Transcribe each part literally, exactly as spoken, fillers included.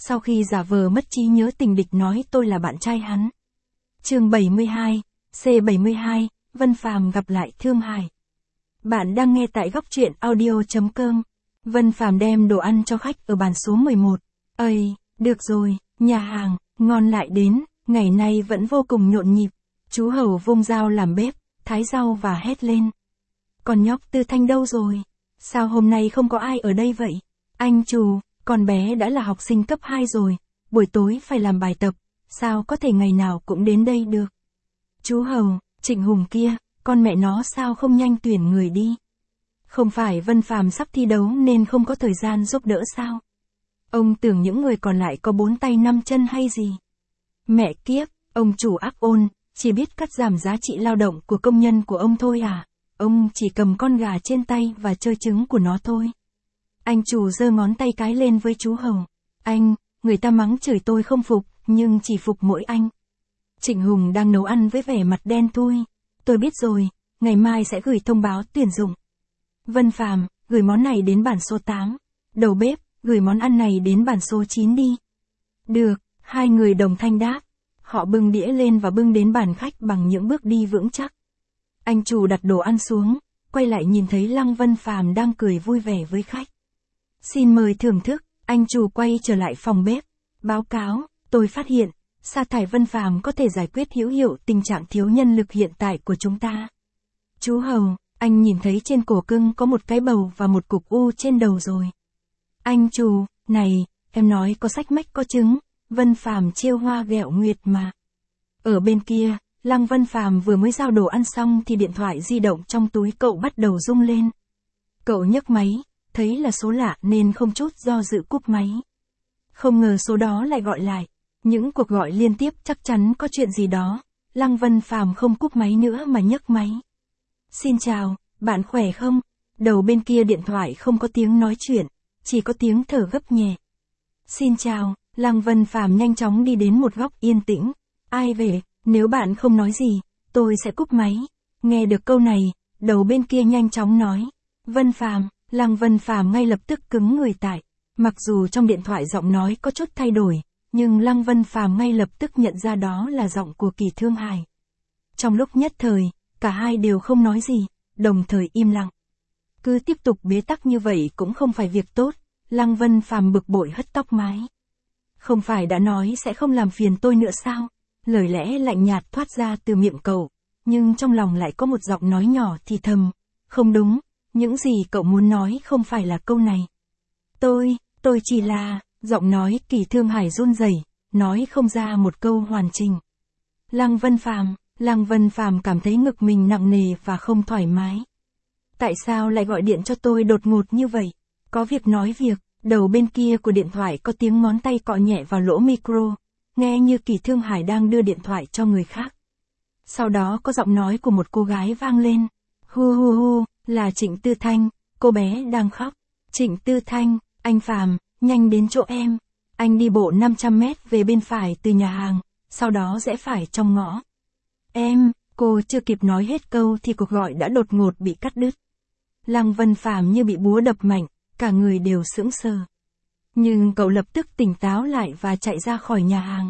sau khi giả vờ mất trí nhớ tình địch nói tôi là bạn trai hắn. Chương bảy mươi hai, C bảy mươi hai, Vân Phàm gặp lại Thương Hải. Bạn đang nghe tại góc truyện audio chấm com. Vân Phàm đem đồ ăn cho khách ở bàn số mười một. Ây, được rồi, nhà hàng, ngon lại đến, ngày nay vẫn vô cùng nhộn nhịp. Chú Hầu vung dao làm bếp, thái rau và hét lên. Còn nhóc Tư Thanh đâu rồi? Sao hôm nay không có ai ở đây vậy? Anh chủ, con bé đã là học sinh cấp hai rồi, buổi tối phải làm bài tập, sao có thể ngày nào cũng đến đây được? Chú Hầu, Trịnh Hùng kia, con mẹ nó sao không nhanh tuyển người đi? Không phải Vân Phàm sắp thi đấu nên không có thời gian giúp đỡ sao? Ông tưởng những người còn lại có bốn tay năm chân hay gì? Mẹ kiếp, ông chủ ác ôn, chỉ biết cắt giảm giá trị lao động của công nhân của ông thôi à? Ông chỉ cầm con gà trên tay và chơi trứng của nó thôi. Anh chủ giơ ngón tay cái lên với chú Hầu. Anh, người ta mắng chửi tôi không phục, nhưng chỉ phục mỗi anh. Trịnh Hùng đang nấu ăn với vẻ mặt đen thui. Tôi biết rồi, ngày mai sẽ gửi thông báo tuyển dụng. Vân Phàm, gửi món này đến bản số tám. Đầu bếp, gửi món ăn này đến bản số chín đi. Được, hai người đồng thanh đáp. Họ bưng đĩa lên và bưng đến bàn khách bằng những bước đi vững chắc. Anh chủ đặt đồ ăn xuống, quay lại nhìn thấy Lăng Vân Phàm đang cười vui vẻ với khách. Xin mời thưởng thức, anh chủ quay trở lại phòng bếp. Báo cáo, tôi phát hiện, sa thải Vân Phàm có thể giải quyết hữu hiệu tình trạng thiếu nhân lực hiện tại của chúng ta. Chú Hầu, anh nhìn thấy trên cổ cưng có một cái bầu và một cục u trên đầu rồi. Anh chủ, này, em nói có sách mách có chứng, Vân Phàm trêu hoa ghẹo nguyệt mà. Ở bên kia, Lăng Vân Phàm vừa mới giao đồ ăn xong thì điện thoại di động trong túi cậu bắt đầu rung lên. Cậu nhấc máy, thấy là số lạ nên không chút do dự cúp máy. Không ngờ số đó lại gọi lại. Những cuộc gọi liên tiếp chắc chắn có chuyện gì đó. Lăng Vân Phàm không cúp máy nữa mà nhấc máy. Xin chào, bạn khỏe không? Đầu bên kia điện thoại không có tiếng nói chuyện, chỉ có tiếng thở gấp nhẹ. Xin chào, Lăng Vân Phàm nhanh chóng đi đến một góc yên tĩnh. Ai về, nếu bạn không nói gì, tôi sẽ cúp máy. Nghe được câu này, đầu bên kia nhanh chóng nói. Vân Phàm, Lăng Vân Phàm ngay lập tức cứng người tại. Mặc dù trong điện thoại giọng nói có chút thay đổi, nhưng Lăng Vân Phàm ngay lập tức nhận ra đó là giọng của Kỳ Thương Hải. Trong lúc nhất thời, cả hai đều không nói gì, đồng thời im lặng. Cứ tiếp tục bế tắc như vậy cũng không phải việc tốt, Lăng Vân Phàm bực bội hất tóc mái. Không phải đã nói sẽ không làm phiền tôi nữa sao? Lời lẽ lạnh nhạt thoát ra từ miệng cậu, nhưng trong lòng lại có một giọng nói nhỏ thì thầm. Không đúng, những gì cậu muốn nói không phải là câu này. Tôi, tôi chỉ là, giọng nói Kỳ Thương Hải run rẩy, nói không ra một câu hoàn chỉnh. Lăng Vân Phàm, Lăng Vân Phàm cảm thấy ngực mình nặng nề và không thoải mái. Tại sao lại gọi điện cho tôi đột ngột như vậy? Có việc nói việc, đầu bên kia của điện thoại có tiếng ngón tay cọ nhẹ vào lỗ micro, nghe như Kỳ Thương Hải đang đưa điện thoại cho người khác. Sau đó có giọng nói của một cô gái vang lên. Hu hu hu, là Trịnh Tư Thanh, cô bé đang khóc. Trịnh Tư Thanh, anh Phàm, nhanh đến chỗ em. Anh đi bộ năm trăm mét về bên phải từ nhà hàng, sau đó rẽ phải trong ngõ. Em, cô chưa kịp nói hết câu thì cuộc gọi đã đột ngột bị cắt đứt. Lăng Vân Phàm như bị búa đập mạnh, cả người đều sững sờ. Nhưng cậu lập tức tỉnh táo lại và chạy ra khỏi nhà hàng.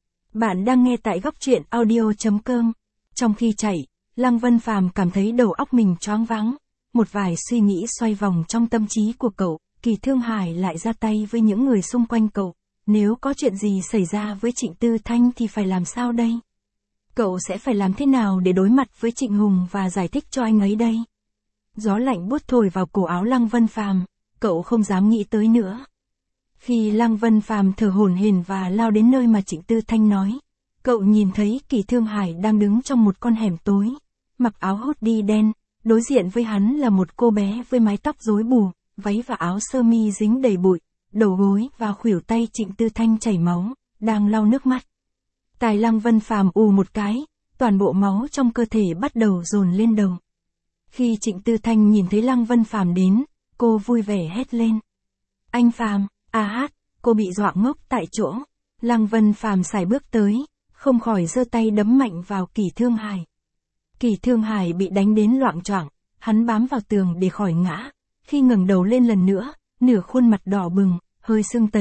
Bạn đang nghe tại góc truyện audio chấm com. Trong khi chạy, Lăng Vân Phàm cảm thấy đầu óc mình choáng váng. Một vài suy nghĩ xoay vòng trong tâm trí của cậu. Kỳ Thương Hải lại ra tay với những người xung quanh cậu. Nếu có chuyện gì xảy ra với Trịnh Tư Thanh thì phải làm sao đây? Cậu sẽ phải làm thế nào để đối mặt với Trịnh Hùng và giải thích cho anh ấy đây? Gió lạnh buốt thổi vào cổ áo Lăng Vân Phàm, cậu không dám nghĩ tới nữa. Khi Lăng Vân Phàm thở hổn hển và lao đến nơi mà Trịnh Tư Thanh nói, cậu nhìn thấy Kỳ Thương Hải đang đứng trong một con hẻm tối, mặc áo hoodie đen, đối diện với hắn là một cô bé với mái tóc rối bù, váy và áo sơ mi dính đầy bụi, đầu gối và khuỷu tay Trịnh Tư Thanh chảy máu, đang lau nước mắt. Tai Lăng Vân Phàm ù một cái, toàn bộ máu trong cơ thể bắt đầu dồn lên đầu. Khi Trịnh Tư Thanh nhìn thấy Lăng Vân Phàm đến, cô vui vẻ hét lên. Anh Phàm, a hát, cô bị dọa ngốc tại chỗ. Lăng Vân Phàm sải bước tới, không khỏi giơ tay đấm mạnh vào Kỳ Thương Hải. Kỳ Thương Hải bị đánh đến loạng choạng, hắn bám vào tường để khỏi ngã. Khi ngẩng đầu lên lần nữa, nửa khuôn mặt đỏ bừng, hơi sưng tấy,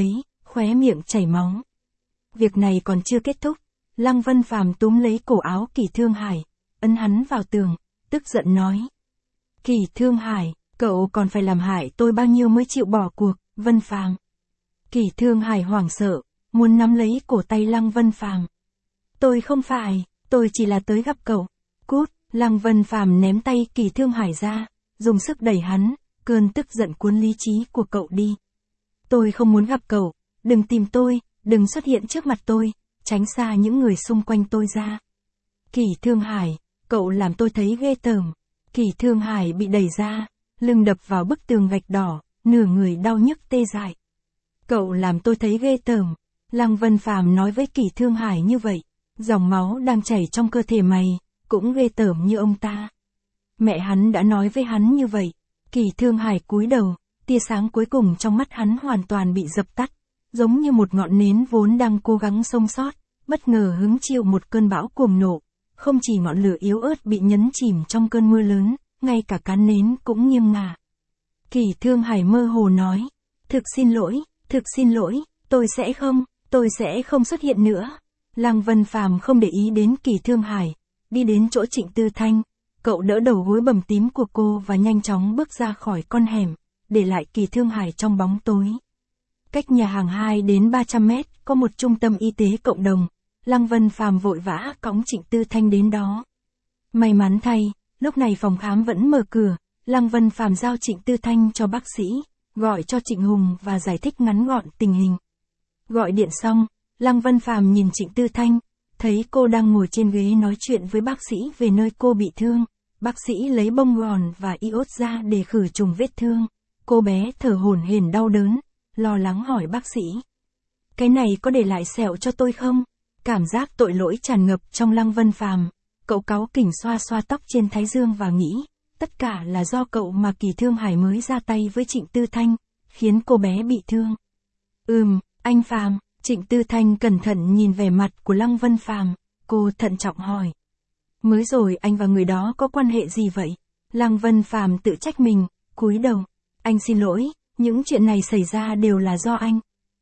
khóe miệng chảy máu. Việc này còn chưa kết thúc, Lăng Vân Phàm túm lấy cổ áo Kỷ Thương Hải, ấn hắn vào tường, tức giận nói. Kỷ Thương Hải, cậu còn phải làm hại tôi bao nhiêu mới chịu bỏ cuộc, Vân Phàm. Kỷ Thương Hải hoảng sợ, muốn nắm lấy cổ tay Lăng Vân Phàm. Tôi không phải, tôi chỉ là tới gặp cậu. Cút, Lăng Vân Phàm ném tay Kỷ Thương Hải ra, dùng sức đẩy hắn, cơn tức giận cuốn lý trí của cậu đi. Tôi không muốn gặp cậu, đừng tìm tôi, đừng xuất hiện trước mặt tôi, tránh xa những người xung quanh tôi ra. Kỷ Thương Hải, cậu làm tôi thấy ghê tởm. Kỷ Thương Hải bị đẩy ra, lưng đập vào bức tường gạch đỏ, nửa người đau nhức tê dại. Cậu làm tôi thấy ghê tởm. Lăng Vân Phàm nói với Kỷ Thương Hải như vậy, dòng máu đang chảy trong cơ thể mày, cũng ghê tởm như ông ta. Mẹ hắn đã nói với hắn như vậy. Kỷ Thương Hải cúi đầu, tia sáng cuối cùng trong mắt hắn hoàn toàn bị dập tắt, giống như một ngọn nến vốn đang cố gắng sống sót, bất ngờ hứng chịu một cơn bão cuồng nộ. Không chỉ ngọn lửa yếu ớt bị nhấn chìm trong cơn mưa lớn, ngay cả cán nến cũng nghiêng ngả. Kỷ Thương Hải mơ hồ nói, thực xin lỗi, thực xin lỗi, tôi sẽ không, tôi sẽ không xuất hiện nữa. Lăng Vân Phàm không để ý đến Kỷ Thương Hải, đi đến chỗ Trịnh Tư Thanh, cậu đỡ đầu gối bầm tím của cô và nhanh chóng bước ra khỏi con hẻm, để lại Kỷ Thương Hải trong bóng tối. Cách nhà hàng hai đến ba trăm mét có một trung tâm y tế cộng đồng, Lăng Vân Phàm vội vã cõng Trịnh Tư Thanh đến đó. May mắn thay, lúc này phòng khám vẫn mở cửa, Lăng Vân Phàm giao Trịnh Tư Thanh cho bác sĩ, gọi cho Trịnh Hùng và giải thích ngắn gọn tình hình. Gọi điện xong, Lăng Vân Phàm nhìn Trịnh Tư Thanh, thấy cô đang ngồi trên ghế nói chuyện với bác sĩ về nơi cô bị thương. Bác sĩ lấy bông gòn và iốt ra để khử trùng vết thương. Cô bé thở hổn hển đau đớn, lo lắng hỏi bác sĩ. Cái này có để lại sẹo cho tôi không? Cảm giác tội lỗi tràn ngập trong Lăng Vân Phàm. Cậu cáu kỉnh xoa xoa tóc trên thái dương và nghĩ, tất cả là do cậu mà Kỷ Thương Hải mới ra tay với Trịnh Tư Thanh, khiến cô bé bị thương. Ừm, anh Phàm. Trịnh Tư Thanh cẩn thận nhìn vẻ mặt của Lăng Vân Phàm, cô thận trọng hỏi. Mới rồi anh và người đó có quan hệ gì vậy? Lăng Vân Phàm tự trách mình, cúi đầu. Anh xin lỗi, những chuyện này xảy ra đều là do anh.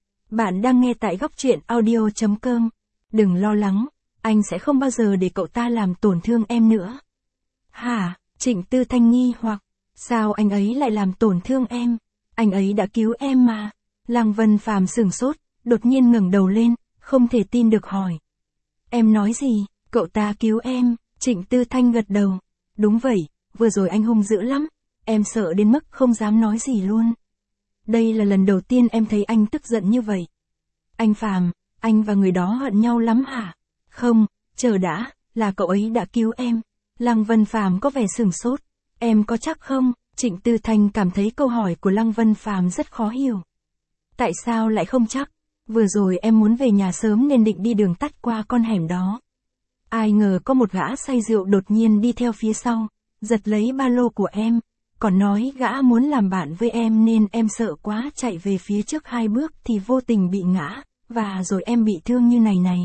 Bạn đang nghe tại góc truyện audio chấm com. Đừng lo lắng, anh sẽ không bao giờ để cậu ta làm tổn thương em nữa. Hả? Trịnh Tư Thanh nghi hoặc, sao anh ấy lại làm tổn thương em? Anh ấy đã cứu em mà. Lăng Vân Phàm sửng sốt, đột nhiên ngẩng đầu lên, không thể tin được hỏi. Em nói gì? Cậu ta cứu em? Trịnh Tư Thanh gật đầu. Đúng vậy, vừa rồi anh hung dữ lắm, em sợ đến mức không dám nói gì luôn. Đây là lần đầu tiên em thấy anh tức giận như vậy. Anh Phàm, anh và người đó hận nhau lắm hả? Không, chờ đã, là cậu ấy đã cứu em. Lăng Vân Phàm có vẻ sửng sốt. Em có chắc không? Trịnh Tư Thanh cảm thấy câu hỏi của Lăng Vân Phàm rất khó hiểu. Tại sao lại không chắc? Vừa rồi em muốn về nhà sớm nên định đi đường tắt qua con hẻm đó. Ai ngờ có một gã say rượu đột nhiên đi theo phía sau, giật lấy ba lô của em, còn nói gã muốn làm bạn với em nên em sợ quá chạy về phía trước hai bước thì vô tình bị ngã, và rồi em bị thương như này này.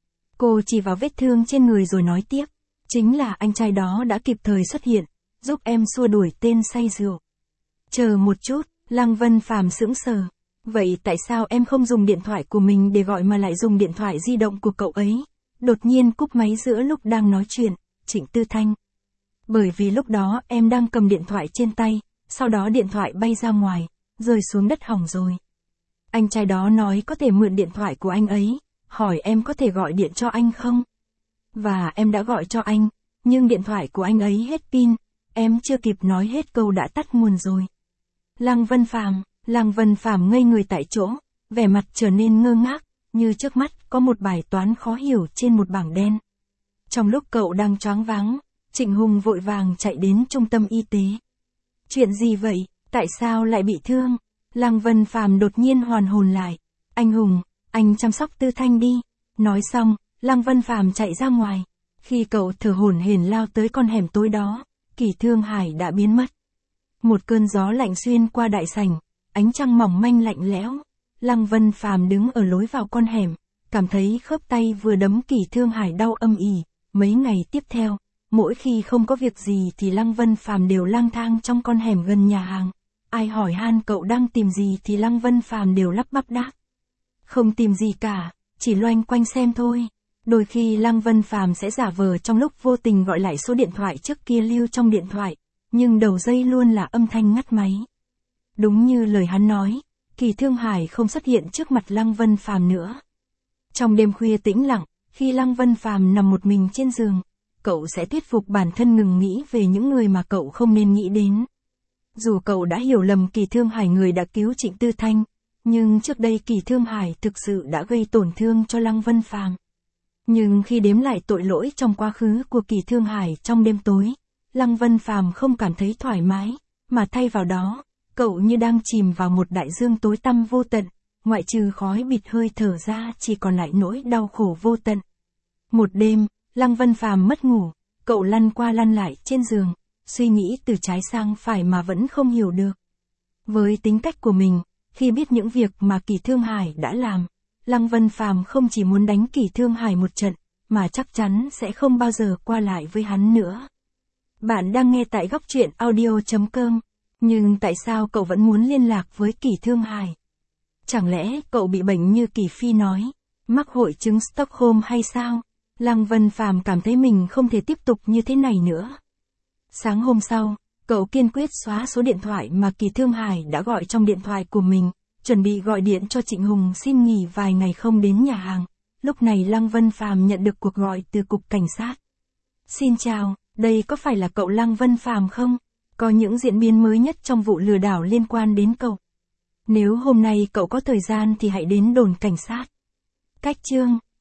Cô chỉ vào vết thương trên người rồi nói tiếp, chính là anh trai đó đã kịp thời xuất hiện, giúp em xua đuổi tên say rượu. Chờ một chút, Lăng Vân Phàm sững sờ. Vậy tại sao em không dùng điện thoại của mình để gọi mà lại dùng điện thoại di động của cậu ấy? Đột nhiên cúp máy giữa lúc đang nói chuyện, Trịnh Tư Thanh. Bởi vì lúc đó em đang cầm điện thoại trên tay, sau đó điện thoại bay ra ngoài, rơi xuống đất hỏng rồi. Anh trai đó nói có thể mượn điện thoại của anh ấy, hỏi em có thể gọi điện cho anh không? Và em đã gọi cho anh, nhưng điện thoại của anh ấy hết pin, em chưa kịp nói hết câu đã tắt nguồn rồi. Lăng Vân Phàm, Lăng Vân Phàm ngây người tại chỗ, vẻ mặt trở nên ngơ ngác, như trước mắt có một bài toán khó hiểu trên một bảng đen. Trong lúc cậu đang choáng váng, Trịnh Hùng vội vàng chạy đến trung tâm y tế. Chuyện gì vậy? Tại sao lại bị thương? Lăng Vân Phàm đột nhiên hoàn hồn lại. Anh Hùng, anh chăm sóc Tư Thanh đi. Nói xong, Lăng Vân Phàm chạy ra ngoài. Khi cậu thở hổn hển lao tới con hẻm tối đó, Kỷ Thương Hải đã biến mất. Một cơn gió lạnh xuyên qua đại sảnh, ánh trăng mỏng manh lạnh lẽo. Lăng Vân Phàm đứng ở lối vào con hẻm, cảm thấy khớp tay vừa đấm Kỷ Thương Hải đau âm ỉ. Mấy ngày tiếp theo, mỗi khi không có việc gì thì Lăng Vân Phàm đều lang thang trong con hẻm gần nhà hàng. Ai hỏi han cậu đang tìm gì thì Lăng Vân Phàm đều lắp bắp đáp. Không tìm gì cả, chỉ loanh quanh xem thôi. Đôi khi Lăng Vân Phàm sẽ giả vờ trong lúc vô tình gọi lại số điện thoại trước kia lưu trong điện thoại, nhưng đầu dây luôn là âm thanh ngắt máy. Đúng như lời hắn nói, Kỳ Thương Hải không xuất hiện trước mặt Lăng Vân Phàm nữa. Trong đêm khuya tĩnh lặng, khi Lăng Vân Phàm nằm một mình trên giường, cậu sẽ thuyết phục bản thân ngừng nghĩ về những người mà cậu không nên nghĩ đến. Dù cậu đã hiểu lầm Kỳ Thương Hải người đã cứu Trịnh Tư Thanh, nhưng trước đây Kỳ Thương Hải thực sự đã gây tổn thương cho Lăng Vân Phàm. Nhưng khi đếm lại tội lỗi trong quá khứ của Kỳ Thương Hải trong đêm tối, Lăng Vân Phàm không cảm thấy thoải mái, mà thay vào đó, cậu như đang chìm vào một đại dương tối tăm vô tận, ngoại trừ khói bịt hơi thở ra chỉ còn lại nỗi đau khổ vô tận. Một đêm, Lăng Vân Phàm mất ngủ, cậu lăn qua lăn lại trên giường, suy nghĩ từ trái sang phải mà vẫn không hiểu được. Với tính cách của mình, khi biết những việc mà Kỳ Thương Hải đã làm, Lăng Vân Phàm không chỉ muốn đánh Kỳ Thương Hải một trận, mà chắc chắn sẽ không bao giờ qua lại với hắn nữa. Bạn đang nghe tại góc truyện audio chấm com, nhưng tại sao cậu vẫn muốn liên lạc với Kỳ Thương Hải? Chẳng lẽ cậu bị bệnh như Kỳ Phi nói, mắc hội chứng Stockholm hay sao? Lăng Vân Phàm cảm thấy mình không thể tiếp tục như thế này nữa. Sáng hôm sau, cậu kiên quyết xóa số điện thoại mà Kỳ Thương Hải đã gọi trong điện thoại của mình, chuẩn bị gọi điện cho Trịnh Hùng xin nghỉ vài ngày không đến nhà hàng. Lúc này Lăng Vân Phàm nhận được cuộc gọi từ cục cảnh sát. Xin chào, đây có phải là cậu Lăng Vân Phàm không? Có những diễn biến mới nhất trong vụ lừa đảo liên quan đến cậu. Nếu hôm nay cậu có thời gian thì hãy đến đồn cảnh sát. Cách chương